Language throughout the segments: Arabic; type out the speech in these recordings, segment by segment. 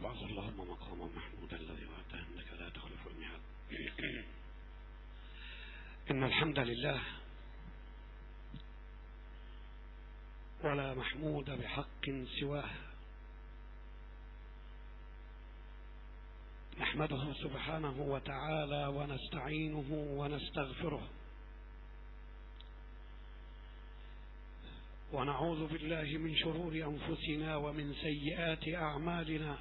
وابعث اللهم مقاما محمودا الذي وعدته انك لا تخلف الميعاد. ان الحمد لله ولا محمود بحق سواه، نحمده سبحانه وتعالى ونستعينه ونستغفره، ونعوذ بالله من شرور أنفسنا ومن سيئات أعمالنا.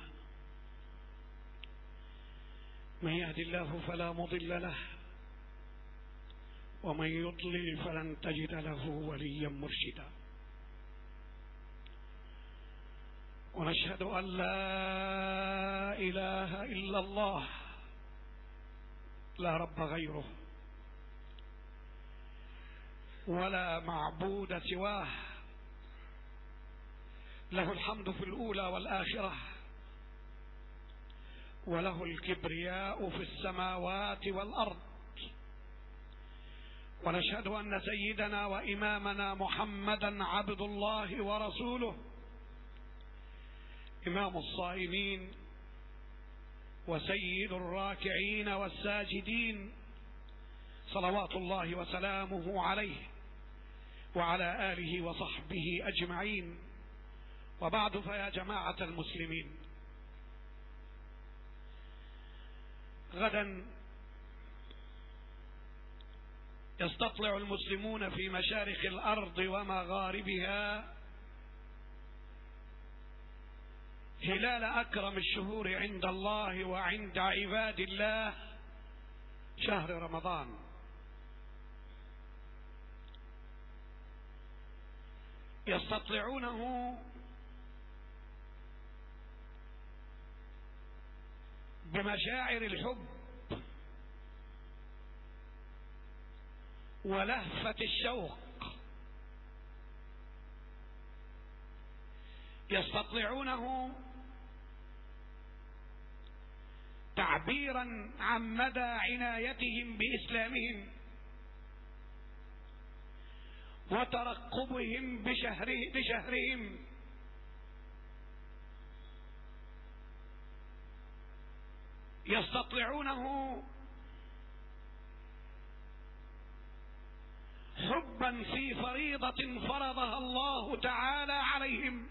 من يهد الله فلا مضل له، ومن يضلل فلن تجد له وليا مرشدا. ونشهد أن لا إله إلا الله لا رب غيره ولا معبود سواه، له الحمد في الأولى والآخرة، وله الكبرياء في السماوات والأرض. ونشهد أن سيدنا وإمامنا محمدا عبد الله ورسوله، إمام الصائمين وسيد الراكعين والساجدين، صلوات الله وسلامه عليه وعلى آله وصحبه أجمعين. وبعد، فيا جماعة المسلمين، غدا يستطلع المسلمون في مشارق الأرض ومغاربها هلال أكرم الشهور عند الله وعند عباد الله، شهر رمضان. يستطلعونه بمشاعر الحب ولهفة الشوق، يستطلعونه تعبيرا عن مدى عنايتهم بإسلامهم وترقبهم بشهرهم. يستطلعونه حبا في فريضة فرضها الله تعالى عليهم.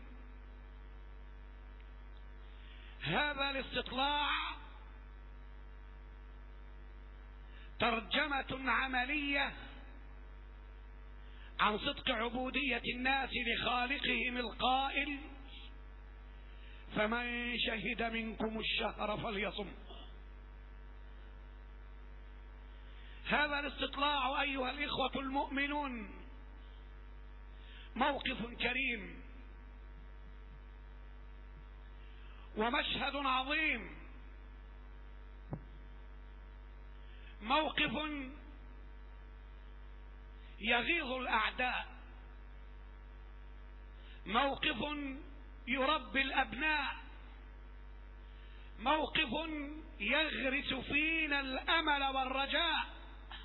هذا الاستطلاع ترجمة عملية عن صدق عبودية الناس لخالقهم القائل: فمن شهد منكم الشهر فليصم. هذا الاستطلاع أيها الإخوة المؤمنون موقف كريم ومشهد عظيم، موقف يغيظ الأعداء، موقف يربي الأبناء، موقف يغرس فينا الأمل والرجاء.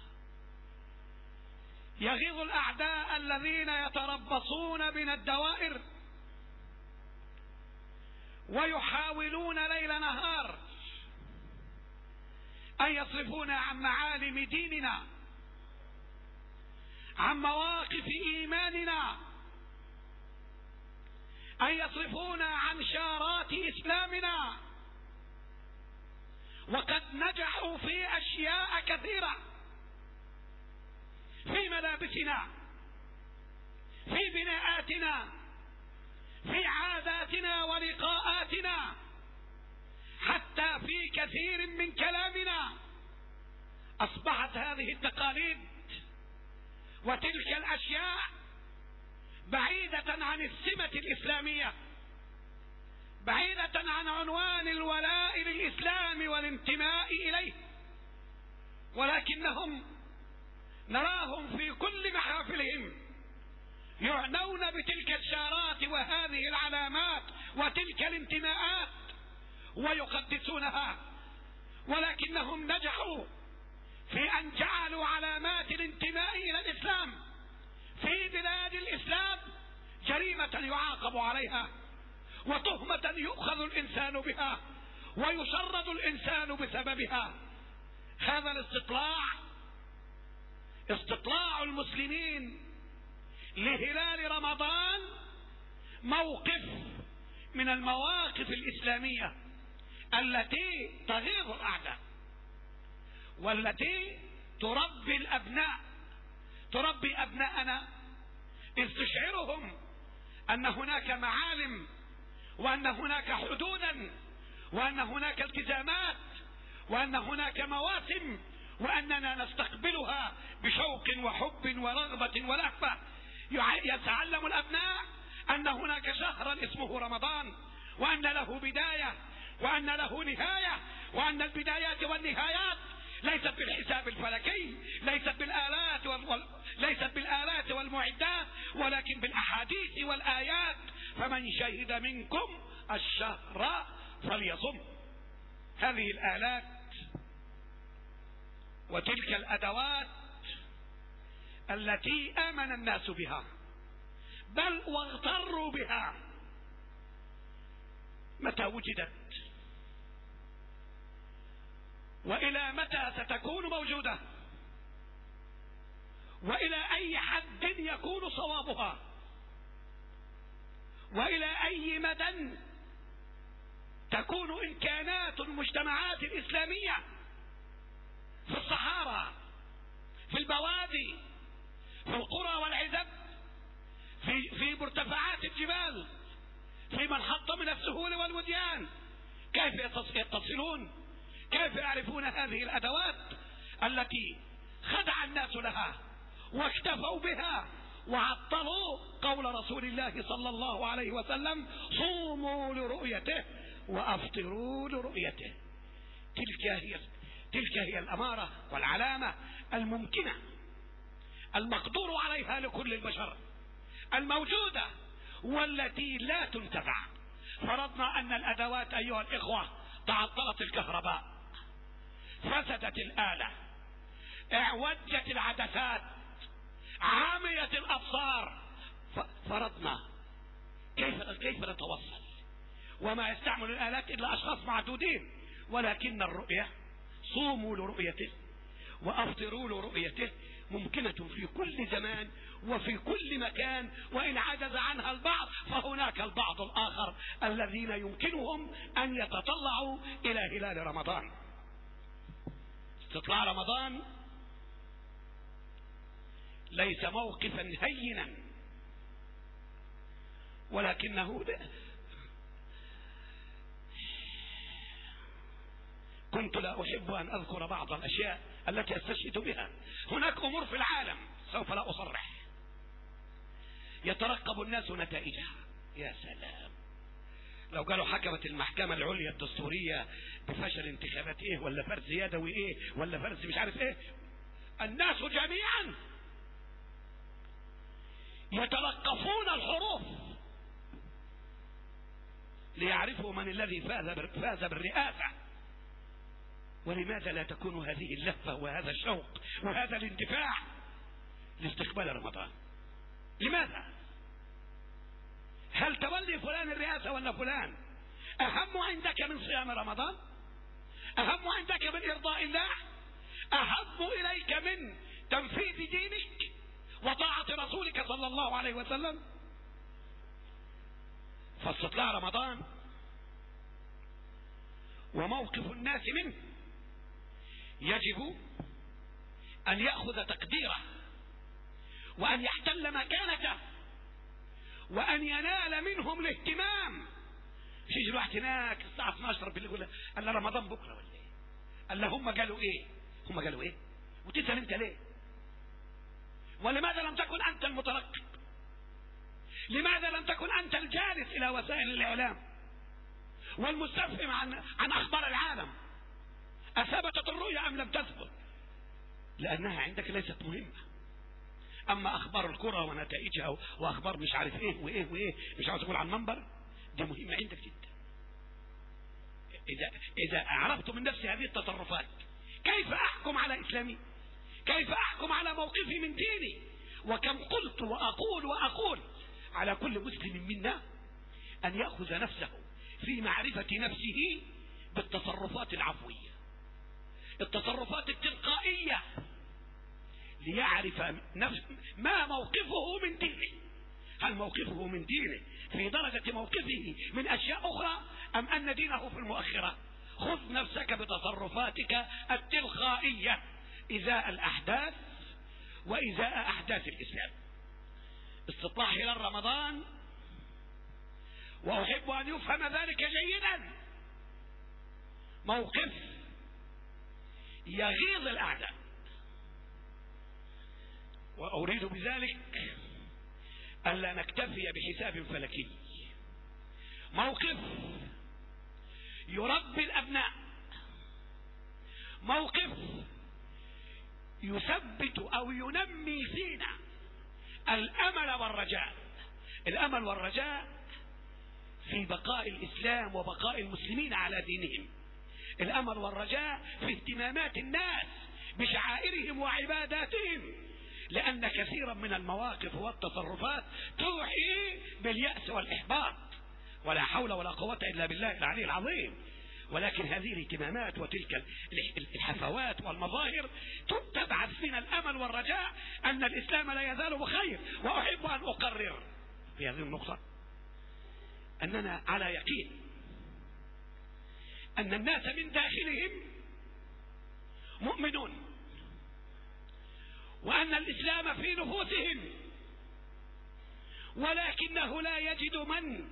يغيظ الأعداء الذين يتربصون بنا الدوائر ويحاولون ليل نهار أن يصرفونا عن معالم ديننا، عن مواقف إيماننا، أن يصرفونا عن شارات إسلامنا. وقد نجحوا في أشياء كثيرة، في ملابسنا، في بناءاتنا، في عاداتنا ولقاءاتنا، حتى في كثير من كلامنا. أصبحت هذه التقاليد وتلك الأشياء بعيدة عن السمة الإسلامية، بعيدة عن عنوان الولاء للإسلام والانتماء إليه. ولكنهم نراهم في كل محافلهم يعنون بتلك الشارات وهذه العلامات وتلك الانتماءات ويقدسونها، ولكنهم نجحوا في أن جعلوا علامات الانتماء إلى الإسلام في بلاد الإسلام جريمة يعاقب عليها وتهمة يؤخذ الإنسان بها ويشرد الإنسان بسببها. هذا الاستطلاع، استطلاع المسلمين لهلال رمضان، موقف من المواقف الإسلامية التي تغيظ الأعداء، والتي تربي الأبناء، تربي أبناءنا، إذ تشعرهم أن هناك معالم، وأن هناك حدودا، وأن هناك التزامات، وأن هناك مواسم، وأننا نستقبلها بشوق وحب ورغبة ولهفة. يتعلم الأبناء أن هناك شهرا اسمه رمضان، وأن له بداية وأن له نهاية، وأن البدايات والنهايات ليست بالحساب الفلكي، ليست بالآلات والمعدات، ولكن بالأحاديث والآيات. فمن شهد منكم الشهر فليصم. هذه الآلات وتلك الأدوات التي آمن الناس بها، بل واغتروا بها، متى وجدت؟ وإلى متى ستكون موجودة؟ وإلى أي حد يكون صوابها؟ وإلى أي مدى تكون إمكانات المجتمعات الإسلامية في الصحارى، في البوادي، في القرى والعزب، في مرتفعات الجبال، في من حط من السهول والوديان؟ كيف يتصلون؟ كيف يعرفون هذه الأدوات التي خدع الناس لها واكتفوا بها وعطلوا قول رسول الله صلى الله عليه وسلم: صوموا لرؤيته وأفطروا لرؤيته. تلك هي الأمارة والعلامة الممكنة المقدور عليها لكل البشر، الموجودة والتي لا تنتفع. فرضنا أن الأدوات أيها الإخوة تعطلت، الكهرباء، فسدت الآلة، اعوجت العدسات، عامية الأبصار. فرضنا كيف نتوصل؟ وما يستعمل الآلات إلا أشخاص معدودين، ولكن الرؤية، صوموا لرؤيته وأفطروا لرؤيته، ممكنة في كل زمان وفي كل مكان. وإن عجز عنها البعض فهناك البعض الآخر الذين يمكنهم أن يتطلعوا إلى هلال رمضان. استطلاع رمضان ليس موقفا هينا، ولكنه كنت لا أحب أن أذكر بعض الأشياء التي أستشهد بها. هناك أمور في العالم سوف لا أصرح، يترقب الناس نتائجها. يا سلام، لو قالوا حكمت المحكمة العليا الدستورية بفشل انتخابات ايه، ولا فرز يدوي ايه، ولا فرز مش عارف ايه، الناس جميعا يتلقفون الحروف ليعرفوا من الذي فاز بالرئاسة. ولماذا لا تكون هذه اللهفة وهذا الشوق وهذا الاندفاع لاستقبال رمضان؟ لماذا؟ هل تولي فلان الرئاسة ولا فلان أهم عندك من صيام رمضان؟ أهم عندك من إرضاء الله؟ أهم إليك من تنفيذ دينك وطاعة رسولك صلى الله عليه وسلم؟ فاستطلاع رمضان وموقف الناس منه يجب أن يأخذ تقديره، وأن يحتل مكانته، وأن ينال منهم الاهتمام. مش يجي الواحد هناك الساعة 12 بالليل يقول قال رمضان بكرة ولا ايه؟ قال هم قالوا ايه؟ هم قالوا ايه؟ وتسأل انت ليه؟ ولماذا لم تكن انت المترقب؟ لماذا لم تكن انت الجالس الى وسائل الاعلام والمستفهم عن اخبار العالم؟ اثبتت الرؤيا ام لم تثبت؟ لانها عندك ليست مهمة. اما اخبار الكرة ونتائجها واخبار مش عارف ايه وايه وايه، مش عاوز اقول عن منبر، دي مهمة عندك جدا. اذا عرفت من نفسي هذه التصرفات، كيف احكم على اسلامي؟ كيف احكم على موقفي من ديني؟ وكم قلت واقول على كل مسلم منا ان يأخذ نفسه في معرفة نفسه بالتصرفات العفوية، التصرفات التلقائية، ليعرف ما موقفه من دينه. هل موقفه من دينه في درجة موقفه من أشياء أخرى، أم أن دينه في المؤخرة؟ خذ نفسك بتصرفاتك التلقائية إزاء الأحداث وإزاء أحداث الإسلام. استطلاع هلال رمضان، وأحب أن يفهم ذلك جيدا، موقف يغيظ الأعداء، وأريد بذلك ألا نكتفي بحساب فلكي. موقف يربي الأبناء، موقف يثبت أو ينمي فينا الأمل والرجاء. الأمل والرجاء في بقاء الإسلام وبقاء المسلمين على دينهم، الأمل والرجاء في اهتمامات الناس بشعائرهم وعباداتهم، لأن كثيرا من المواقف والتصرفات توحي باليأس والإحباط، ولا حول ولا قوة إلا بالله العلي العظيم. ولكن هذه الاهتمامات وتلك الحفوات والمظاهر تبعث فينا الأمل والرجاء أن الإسلام لا يزال بخير. وأحب أن أقرر في هذه النقطة أننا على يقين أن الناس من داخلهم مؤمنون، وأن الإسلام في نفوسهم، ولكنه لا يجد من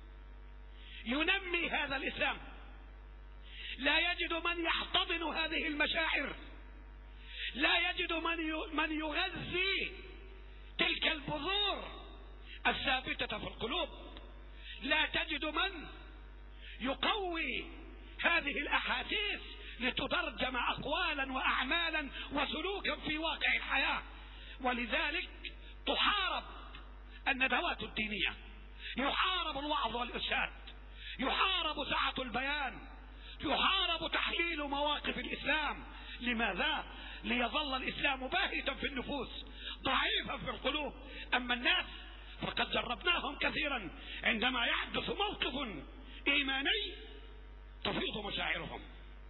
ينمي هذا الإسلام، لا يجد من يحتضن هذه المشاعر، لا يجد من يغذي تلك البذور الثابتة في القلوب، لا تجد من يقوي هذه الأحاسيس لتترجم أقوالا وأعمالا وسلوكا في واقع الحياة. ولذلك تحارب الندوات الدينية، يحارب الوعظ والإرشاد، يحارب سعة البيان، يحارب تحليل مواقف الإسلام. لماذا؟ ليظل الإسلام باهتا في النفوس، ضعيفا في القلوب. أما الناس فقد جربناهم كثيرا، عندما يحدث موقف إيماني تفيض مشاعرهم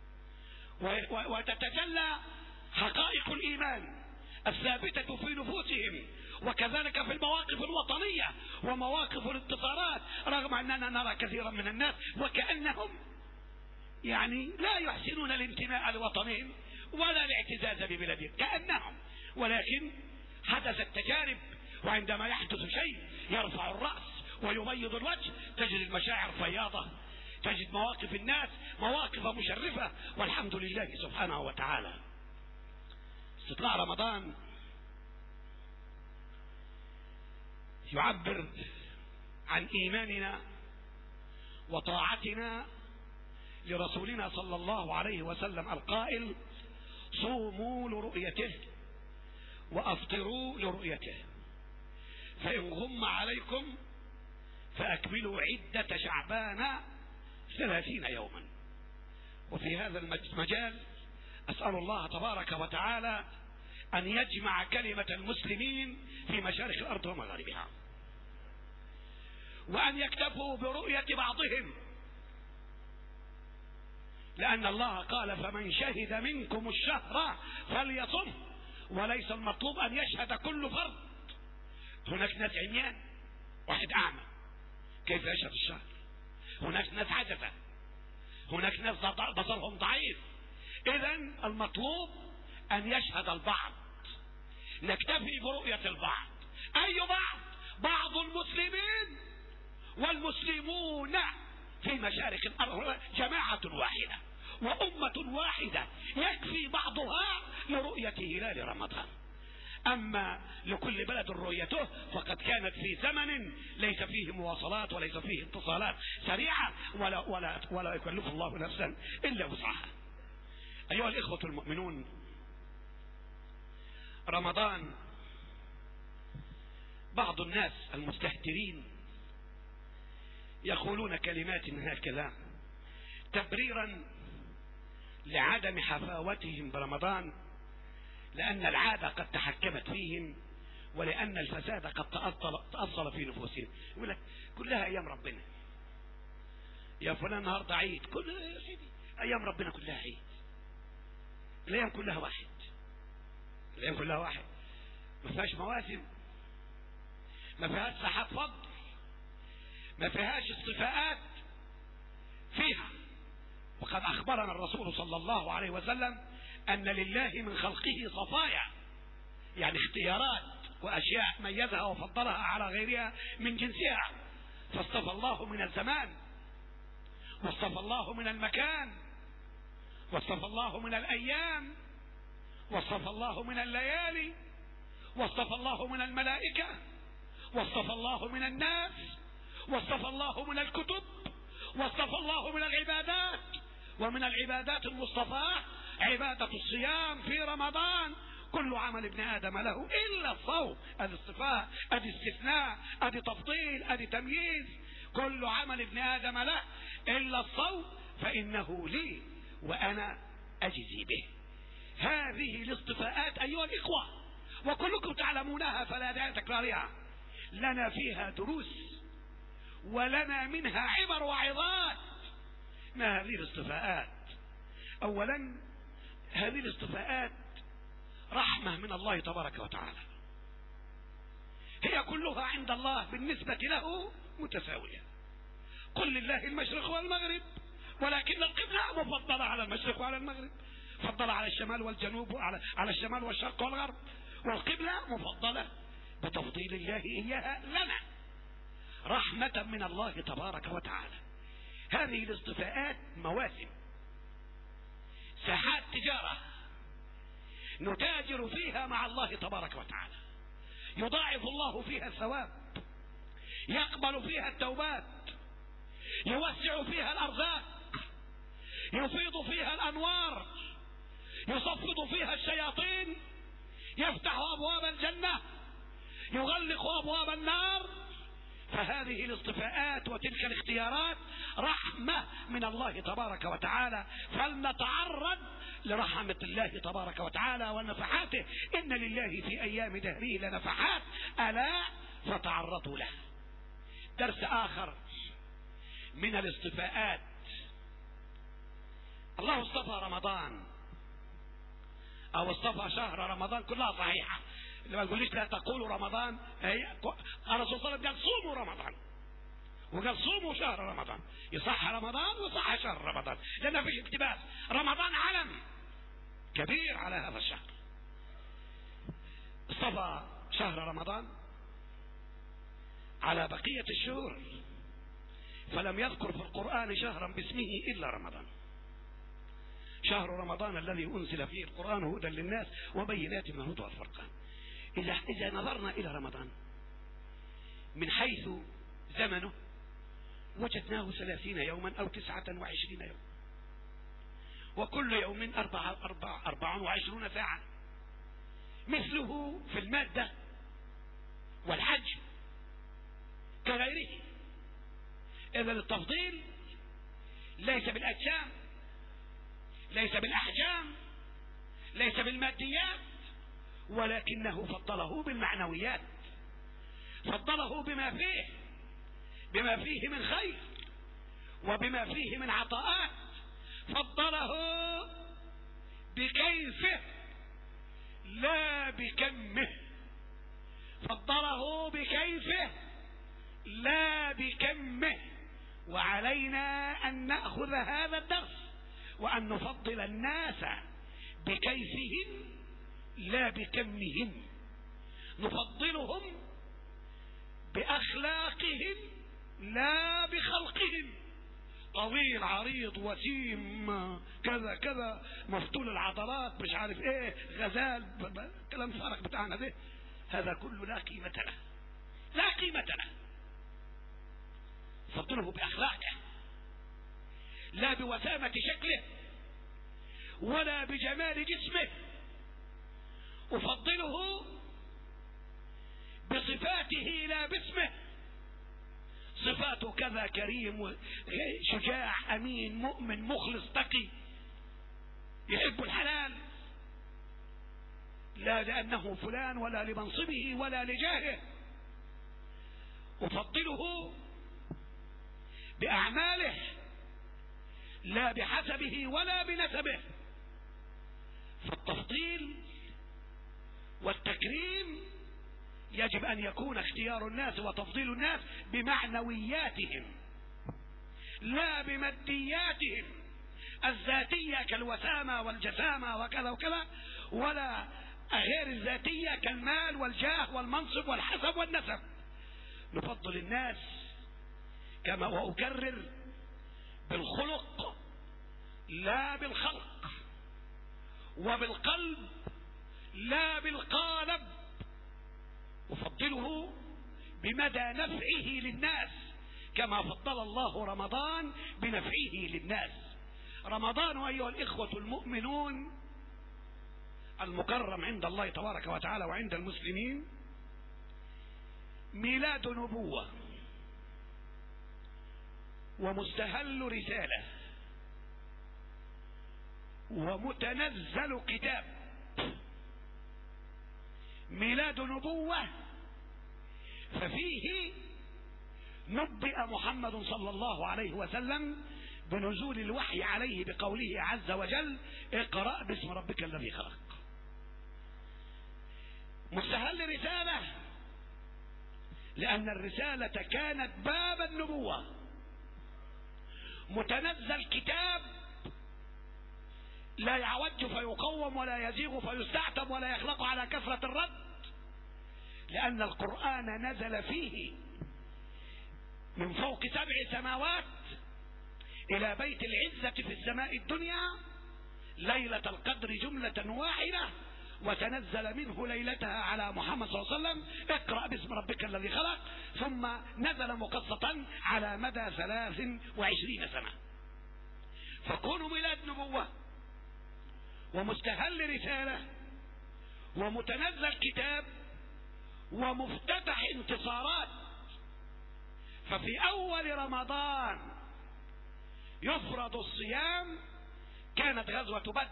وتتجلى حقائق الإيمان الثابتة في نفوسهم. وكذلك في المواقف الوطنية ومواقف الانتصارات، رغم أننا نرى كثيرا من الناس وكأنهم لا يحسنون الانتماء لوطنهم ولا الاعتزاز ببلدهم كأنهم، ولكن حدثت تجارب، وعندما يحدث شيء يرفع الرأس ويبيض الوجه، تجد المشاعر فياضة، تجد مواقف الناس مواقف مشرفة، والحمد لله سبحانه وتعالى. استطلاع رمضان يعبر عن إيماننا وطاعتنا لرسولنا صلى الله عليه وسلم القائل: صوموا لرؤيته وأفطروا لرؤيته، فإن غم عليكم فأكملوا عدة شعبان 30 يوما. وفي هذا المجال أسأل الله تبارك وتعالى أن يجمع كلمة المسلمين في مشارق الأرض ومغاربها، وأن يكتفوا برؤية بعضهم، لأن الله قال: فمن شهد منكم الشهر فليصم. وليس المطلوب أن يشهد كل فرد. هناك ناس عميان، واحد أعمى، كيف يشهد الشهر؟ هناك ناس عجزة، هناك ناس بصرهم ضعيف. إذن المطلوب أن يشهد البعض، نكتفي برؤية البعض. أي بعض؟ بعض المسلمين والمسلمون في مشارق الأرض جماعة واحدة وأمة واحدة، يكفي بعضها لرؤية هلال رمضان. أما لكل بلد رؤيته فقد كانت في زمن ليس فيه مواصلات وليس فيه اتصالات سريعة، ولا يكلف الله نفسا إلا وسعها. أيها الإخوة المؤمنون، رمضان بعض الناس المستهترين يقولون كلمات من هالكلام تبريرا لعدم حفاوتهم برمضان، لأن العادة قد تحكمت فيهم، ولأن الفساد قد تأصل في نفوسهم. يقول لك كلها أيام ربنا، يا فلان النهارده عيد، كل يا سيدي ايام ربنا كلها عيد، الايام كلها واحد، الايام كلها واحد، ما فيهاش مواسم، ما فيهاش ساحات فضل، ما فيهاش اصطفاءات فيها. وقد اخبرنا الرسول صلى الله عليه وسلم ان لله من خلقه صفايا، يعني اختيارات واشياء ميزها وفضلها على غيرها من جنسها. فاصطفى الله من الزمان، واصطفى الله من المكان، واصطفى الله من الايام، واصطفى الله من الليالي، واصطفى الله من الملائكة، واصطفى الله من الناس، واصطفى الله من الكتب، واصطفى الله من العبادات. ومن العبادات المصطفاة عبادة الصيام في رمضان. كل عمل ابن آدم له إلا الصوم. ادي اصطفاء، ادي استثناء، ادي تفضيل، ادي تمييز. كل عمل ابن آدم له إلا الصوم فإنه لي وأنا أجزي به. هذه الاصطفاءات أيها الإخوة وكلكم تعلمونها فلا داعي لتكرارها، لنا فيها دروس ولنا منها عبر وعظات. ما هذه الاصطفاءات؟ اولا هذه الاصطفاءات رحمة من الله تبارك وتعالى، هي كلها عند الله بالنسبة له متساوية. قل لله المشرق والمغرب، ولكن القبلة مفضلة على المشرق وعلى المغرب، فضل على الشمال والجنوب على الشمال والشرق والغرب، والقبلة مفضلة بتفضيل الله إياها لنا رحمة من الله تبارك وتعالى. هذه الاصطفاءات مواسم، ساحات تجارة نتاجر فيها مع الله تبارك وتعالى، يضاعف الله فيها الثواب، يقبل فيها التوبات، يوسع فيها الأرزاق، يفيض فيها الأنوار، يصفد فيها الشياطين، يفتح أبواب الجنة، يغلق أبواب النار. فهذه الاصطفاءات وتلك الاختيارات رحمة من الله تبارك وتعالى، فلنتعرض لرحمة الله تبارك وتعالى ونفحاته. إن لله في أيام دهره لنفحات ألا فتعرضوا له. درس آخر من الاصطفاءات، الله اصطفى رمضان أو اصطفى شهر رمضان، كلها صحيحة. لما تقوليش لا تقولوا رمضان، الرسول صلى الله عليه وسلم قال صوموا رمضان، وقال صوموا شهر رمضان. يصح رمضان وصح شهر رمضان، لأن فيش اقتباس. رمضان علم كبير على هذا الشهر. اصطفى شهر رمضان على بقية الشهور، فلم يذكر في القرآن شهرا باسمه إلا رمضان. شهر رمضان الذي أنزل فيه القرآن هدى للناس وبينات من الهدى والفرقان. إذا نظرنا إلى رمضان من حيث زمنه وجدناه 30 يوما أو 29 يوما، وكل يوم 24 ساعة، مثله في المادة والحجم كغيره. إذا التفضيل ليس بالأجسام، ليس بالأحجام، ليس بالماديات، ولكنه فضله بالمعنويات، فضله بما فيه من خير وبما فيه من عطاءات. فضله بكيفه لا بكمه، فضله بكيفه لا بكمه. وعلينا أن نأخذ هذا الدرس وأن نفضل الناس بكيفهم لا بكمهم، نفضلهم بأخلاقهم لا بخلقهم. طويل عريض وسيم كذا كذا، مفتول العضلات، مش عارف ايه، غزال، كلام فارغ بتاعنا ده، هذا كله لا قيمة له، لا قيمة له. فضله بأخلاقه لا بوسامة شكله ولا بجمال جسمه. أفضله بصفاته لا باسمه. صفاته كذا، كريم، شجاع، أمين، مؤمن، مخلص، تقي، يحب الحلال، لا لأنه فلان ولا لمنصبه ولا لجاهه. أفضله بأعماله لا بحسبه ولا بنسبه. فالتفضيل والتكريم يجب أن يكون اختيار الناس وتفضيل الناس بمعنوياتهم لا بمادياتهم الذاتية كالوسامة والجسامة وكذا وكذا، ولا غير الذاتية كالمال والجاه والمنصب والحسب والنسب. نفضل الناس كما وأكرر بالخلق لا بالخلق، وبالقلب لا بالقالب. أفضله بمدى نفعه للناس كما فضل الله رمضان بنفعه للناس. رمضان أيها الإخوة المؤمنون المكرم عند الله تبارك وتعالى وعند المسلمين ميلاد نبوة ومستهل رسالة ومتنزل كتاب. ميلاد نبوة ففيه نبئ محمد صلى الله عليه وسلم بنزول الوحي عليه بقوله عز وجل اقرأ باسم ربك الذي خلق. مستهل رسالة لأن الرسالة كانت باب النبوة. متنزل كتاب لا يعوج فيقوم ولا يزيغ فيستعتب ولا يخلق على كثرة الرد، لأن القرآن نزل فيه من فوق 7 سماوات إلى بيت العزة في السماء الدنيا ليلة القدر جملة واحدة، وتنزل منه ليلتها على محمد صلى الله عليه وسلم اقرأ باسم ربك الذي خلق، ثم نزل مقسطا على مدى 23 سنة. فكون ميلاد نبوة ومستهل رسالة ومتنزل كتاب ومفتتح انتصارات. ففي أول رمضان يفرض الصيام كانت غزوة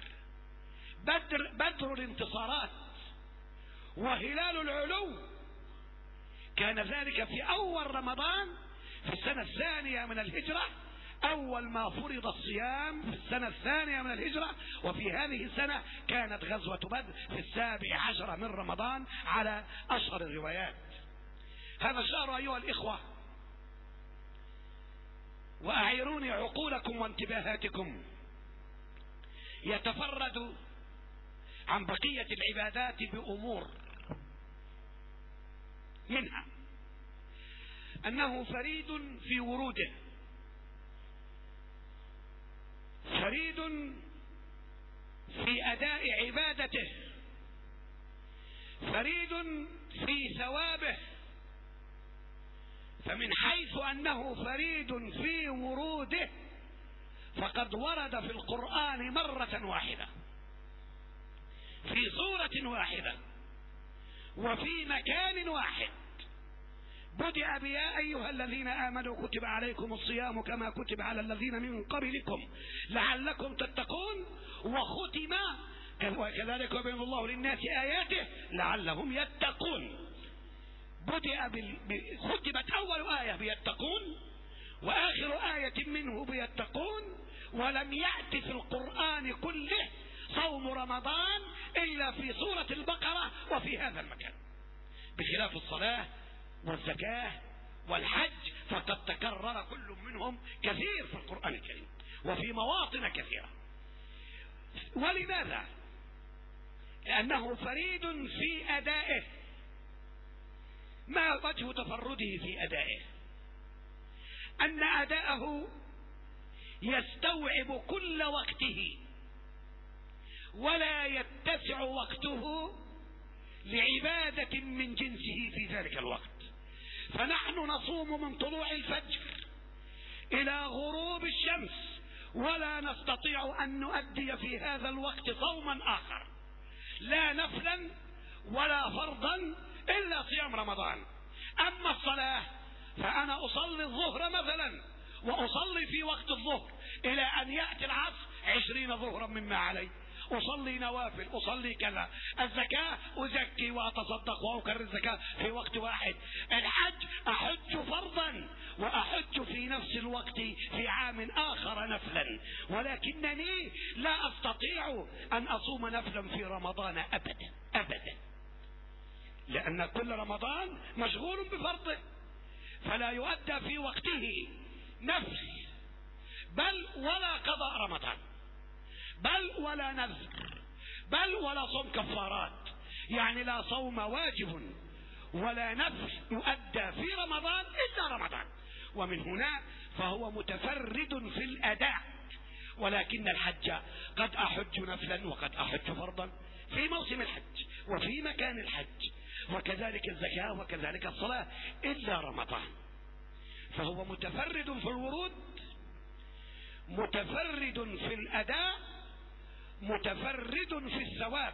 بدر الانتصارات وهلال العلو. كان ذلك في أول رمضان في السنة 2 من الهجرة، أول ما فرض الصيام في السنة 2 من الهجرة. وفي هذه السنة كانت غزوة بدر في 17 من رمضان على أشهر الروايات. هذا الشهر أيها الإخوة، وأعيروني عقولكم وانتباهاتكم، يتفرد عن بقية العبادات بأمور، منها أنه فريد في وروده، فريد في أداء عبادته، فريد في ثوابه. فمن حيث أنه فريد في وروده فقد ورد في القرآن مرة واحدة في سورة واحدة وفي مكان واحد. بدأ بيا أيها الذين آمنوا كتب عليكم الصيام كما كتب على الذين من قبلكم لعلكم تتقون، وختم وكذلك يبين الله للناس آياته لعلهم يتقون. ختمت أول آية بيتقون وآخر آية منه بيتقون، ولم يأتي في القرآن كله صوم رمضان إلا في سورة البقرة وفي هذا المكان، بخلاف الصلاة والزكاة والحج فقد تكرر كل منهم كثير في القرآن الكريم وفي مواطن كثيرة. ولماذا؟ لأنه فريد في أدائه. ما وجه تفرده في أدائه؟ أن أداءه يستوعب كل وقته ولا يتسع وقته لعبادة من جنسه في ذلك الوقت. فنحن نصوم من طلوع الفجر إلى غروب الشمس ولا نستطيع أن نؤدي في هذا الوقت صوما آخر، لا نفلا ولا فرضا إلا صيام رمضان. أما الصلاة فأنا أصلي الظهر مثلا وأصلي في وقت الظهر إلى أن يأتي العصر 20 ظهرا مما علي، أصلي نوافل، أصلي كذا. الزكاة أزكي وأتصدق وأكرر الزكاة في وقت واحد. الحج أحج فرضا فرضا وأحج في نفس الوقت في عام آخر نفلا، ولكنني لا أستطيع أن أصوم نفلا في رمضان أبدا أبدا، لأن كل رمضان مشغول بفرضه، فلا يؤدى في وقته نفل بل ولا قضاء رمضان بل ولا نذر بل ولا صوم كفارات، يعني لا صوم واجب ولا نفل يؤدى في رمضان إلا رمضان. ومن هنا فهو متفرد في الأداء، ولكن الحج قد أحج نفلا وقد أحج فرضا في موسم الحج وفي مكان الحج، وكذلك الزكاة وكذلك الصلاة إلا رمضان. فهو متفرد في الورود، متفرد في الأداء، متفرد في الثواب.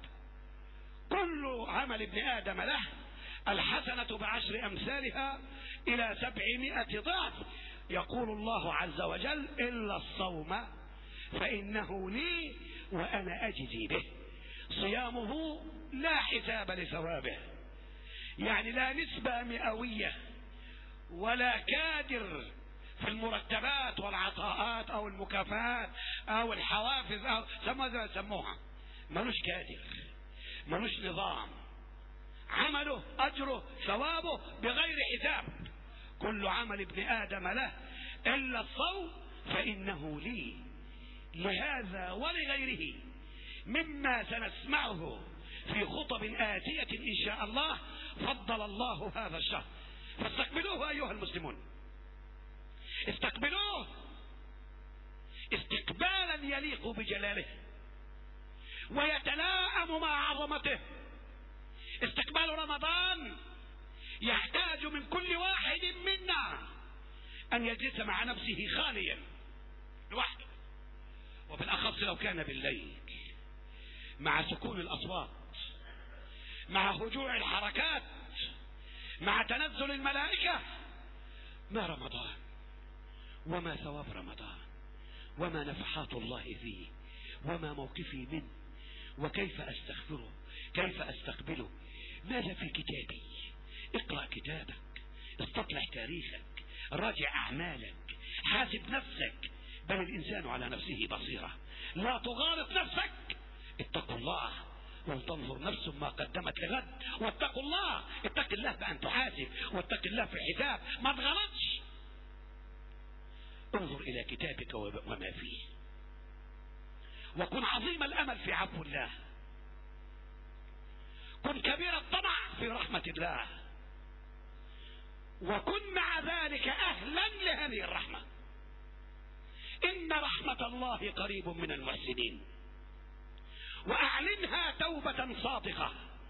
كل عمل ابن آدم له الحسنة بعشر أمثالها إلى 700 ضعف. يقول الله عز وجل: إلا الصوم فإنه لي وأنا أجزي به. صيامه لا حساب لثوابه، يعني لا نسبة مئوية ولا كادر في المرتبات والعطاءات أو المكافآت أو الحوافز أو سموها، ملوش كادر، ملوش نظام، عمله أجره ثوابه بغير حساب. كل عمل ابن آدم له إلا الصوم فإنه لي. لهذا ولغيره مما سنسمعه في خطب آتية إن شاء الله فضل الله هذا الشهر، فاستقبلوه أيها المسلمون، استقبلوه استقبالا يليق بجلاله ويتلائم مع عظمته. استقبال رمضان يحتاج من كل واحد منا أن يجلس مع نفسه خاليا لوحده، وبالأخص لو كان بالليل، مع سكون الأصوات، مع هجوع الحركات، مع تنزل الملائكة. ما رمضان وما ثواب رمضان وما نفحات الله فيه وما موقفي منه وكيف أستغفره، كيف أستقبله. ماذا في كتابي؟ اقرأ كتابك، استطلع تاريخك، راجع أعمالك، حاسب نفسك. بل الإنسان على نفسه بصيرة، لا تغالط نفسك. اتقوا الله ولتنظر نفس ما قدمت لغد، واتقوا الله، اتق الله بأن تحاسب، واتق الله في الحساب، ما تغلطش. انظر إلى كتابك وما فيه، وكن عظيم الأمل في عفو الله، كن كبير الطمع في رحمة الله، وكن مع ذلك أهلا لهذه الرحمة. إن رحمة الله قريب من المحسنين. وأعلنها توبة صادقة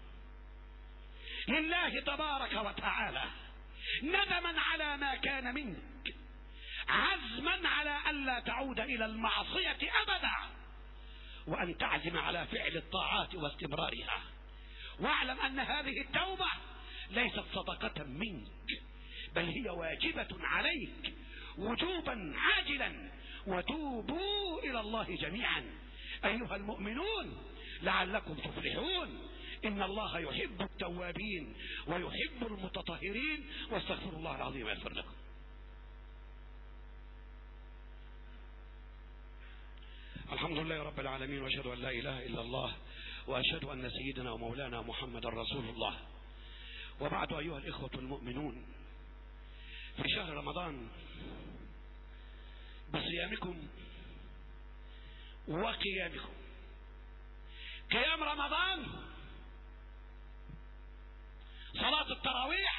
لله تبارك وتعالى، ندما على ما كان منك، عزما على ألا تعود إلى المعصية أبدا، وأن تعزم على فعل الطاعات واستمرارها. واعلم أن هذه التوبة ليست صدقة منك، بل هي واجبة عليك وجوبا عاجلا. وتوبوا إلى الله جميعا أيها المؤمنون لعلكم تفلحون. إن الله يحب التوابين ويحب المتطهرين. واستغفر الله العظيم يغفر لكم. الحمد لله رب العالمين، واشهد ان لا اله الا الله، واشهد ان سيدنا ومولانا محمد رسول الله. وبعد ايها الاخوة المؤمنون، في شهر رمضان بصيامكم وقيامكم، قيام رمضان صلاة التراويح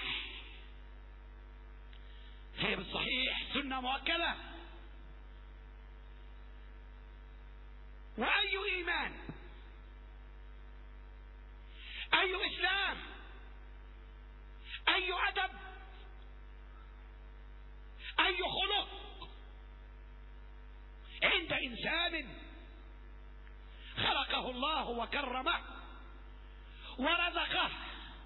هي بالصحيح سنة مؤكدة. وأي إيمان، أي إسلام، أي أدب، أي خلق عند إنسان خلقه الله وكرمه ورزقه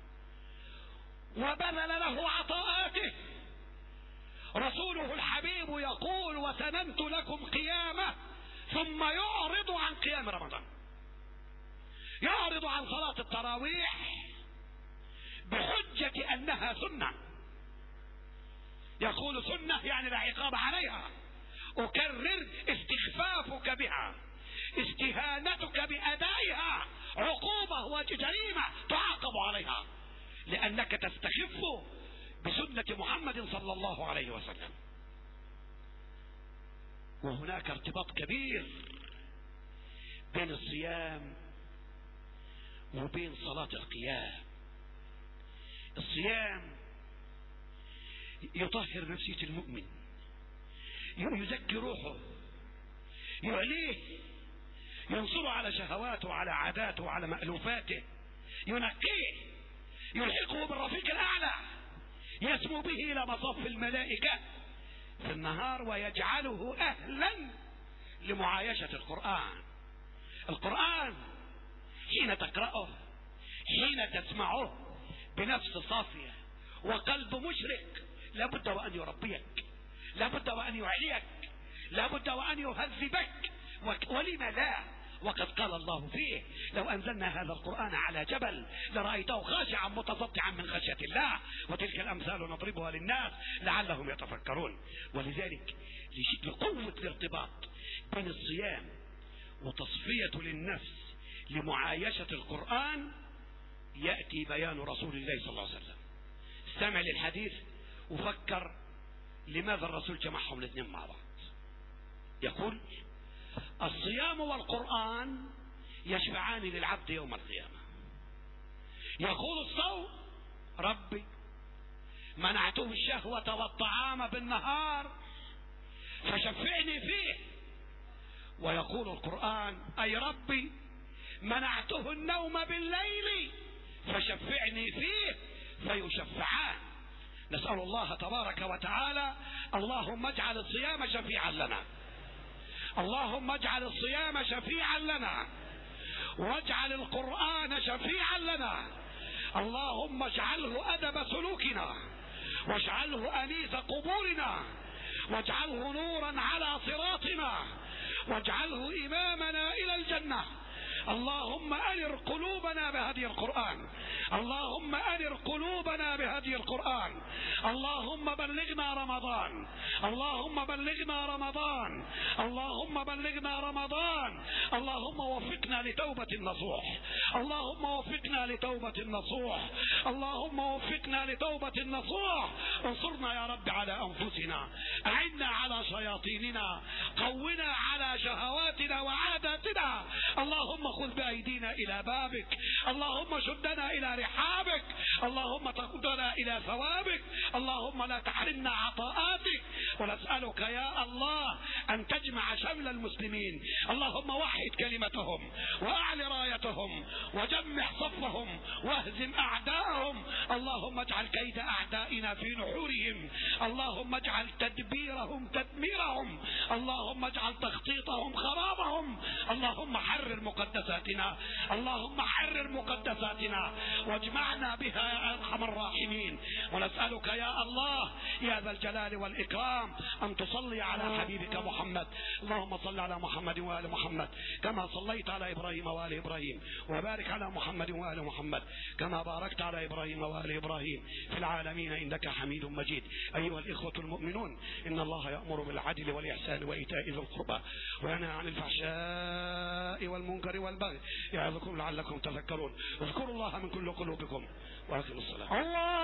وبذل له عطاءاته. رسوله الحبيب يقول: وسننت لكم قيامه، ثم يعرض عن قيام رمضان، يعرض عن صلاة التراويح بحجة أنها سنة، يقول سنة يعني لا عقاب عليها. أكرر: استخفافك بها، استهانتك بأدائها عقوبة وجريمة تعاقب عليها، لأنك تستخف بسنة محمد صلى الله عليه وسلم. وهناك ارتباط كبير بين الصيام وبين صلاة القيام. الصيام يطهر نفسية المؤمن، يزكي روحه، يعليه، ينصره على شهواته وعلى عاداته وعلى مألوفاته، ينقيه، يلحقه بالرفيق الأعلى، يسمو به إلى مصاف الملائكة في النهار، ويجعله أهلا لمعايشة القرآن. القرآن حين تقرأه، حين تسمعه بنفس صافية وقلب مشرق، لابد وأن يربيك، لابد وأن يعليك، لابد وأن يهذبك. ولم لا؟ وقد قال الله فيه: لو أنزلنا هذا القرآن على جبل لرأيته خاشعا متصدعا من خشية الله، وتلك الأمثال نضربها للناس لعلهم يتفكرون. ولذلك لقوة الارتباط بين الصيام وتصفية للنفس لمعايشة القرآن يأتي بيان رسول الله صلى الله عليه وسلم. استمع للحديث وفكر لماذا الرسول جمعهم الاثنين مع بعض. يقول: الصيام والقرآن يشفعان للعبد يوم القيامة. يقول الصوم: ربي منعته الشهوة والطعام بالنهار فشفعني فيه. ويقول القرآن: أي ربي منعته النوم بالليل فشفعني فيه، فيشفعان. نسأل الله تبارك وتعالى: اللهم اجعل الصيام شفيعا لنا، اللهم اجعل الصيام شفيعا لنا، واجعل القرآن شفيعا لنا، اللهم اجعله أدب سلوكنا، واجعله أنيس قبورنا، واجعله نورا على صراطنا، واجعله إمامنا إلى الجنة. اللهم أنر قلوبنا بهدي القرآن، اللهم أنر قلوبنا بهدي القرآن. اللهم بلغنا رمضان، اللهم بلغنا رمضان، اللهم بلغنا رمضان. اللهم وفقنا لتوبة النصوح، اللهم وفقنا لتوبة النصوح، اللهم وفقنا لتوبة النصوح. انصرنا يا رب على أنفسنا، أعنا على شياطيننا، قونا على شهواتنا وعاداتنا. اللهم خذ بأيدينا إلى بابك، اللهم شدنا إلى رحابك، اللهم تقودنا إلى ثوابك، اللهم لا تحرمنا عطاءاتك. ونسألك يا الله أن تجمع شمل المسلمين، اللهم وحد كلمتهم وأعل رايتهم وجمع صفهم واهزم أعداءهم. اللهم اجعل كيد أعدائنا في نحورهم، اللهم اجعل تدبيرهم تدميرهم، اللهم اجعل تخطيطهم خرابهم. اللهم حرر مقدساتنا، اللهم حرر مقدساتنا واجمعنا بها يا أرحم الراحمين. ونسألك يا الله يا ذا الجلال والإكرام أن تصلي على حبيبك محمد. اللهم صل على محمد وآل محمد كما صليت على إبراهيم وآل إبراهيم، وبارك على محمد وآل محمد كما باركت على إبراهيم وآل إبراهيم في العالمين إنك حميد مجيد. أيها الإخوة المؤمنون، إن الله يأمر بالعدل والإحسان وإيتاء ذي القربى وينهى عن الفحشاء والمنكر والبغي يعظكم لعلكم تذكرون. اذكروا الله من كل قلوبكم وأقيموا الصلاة.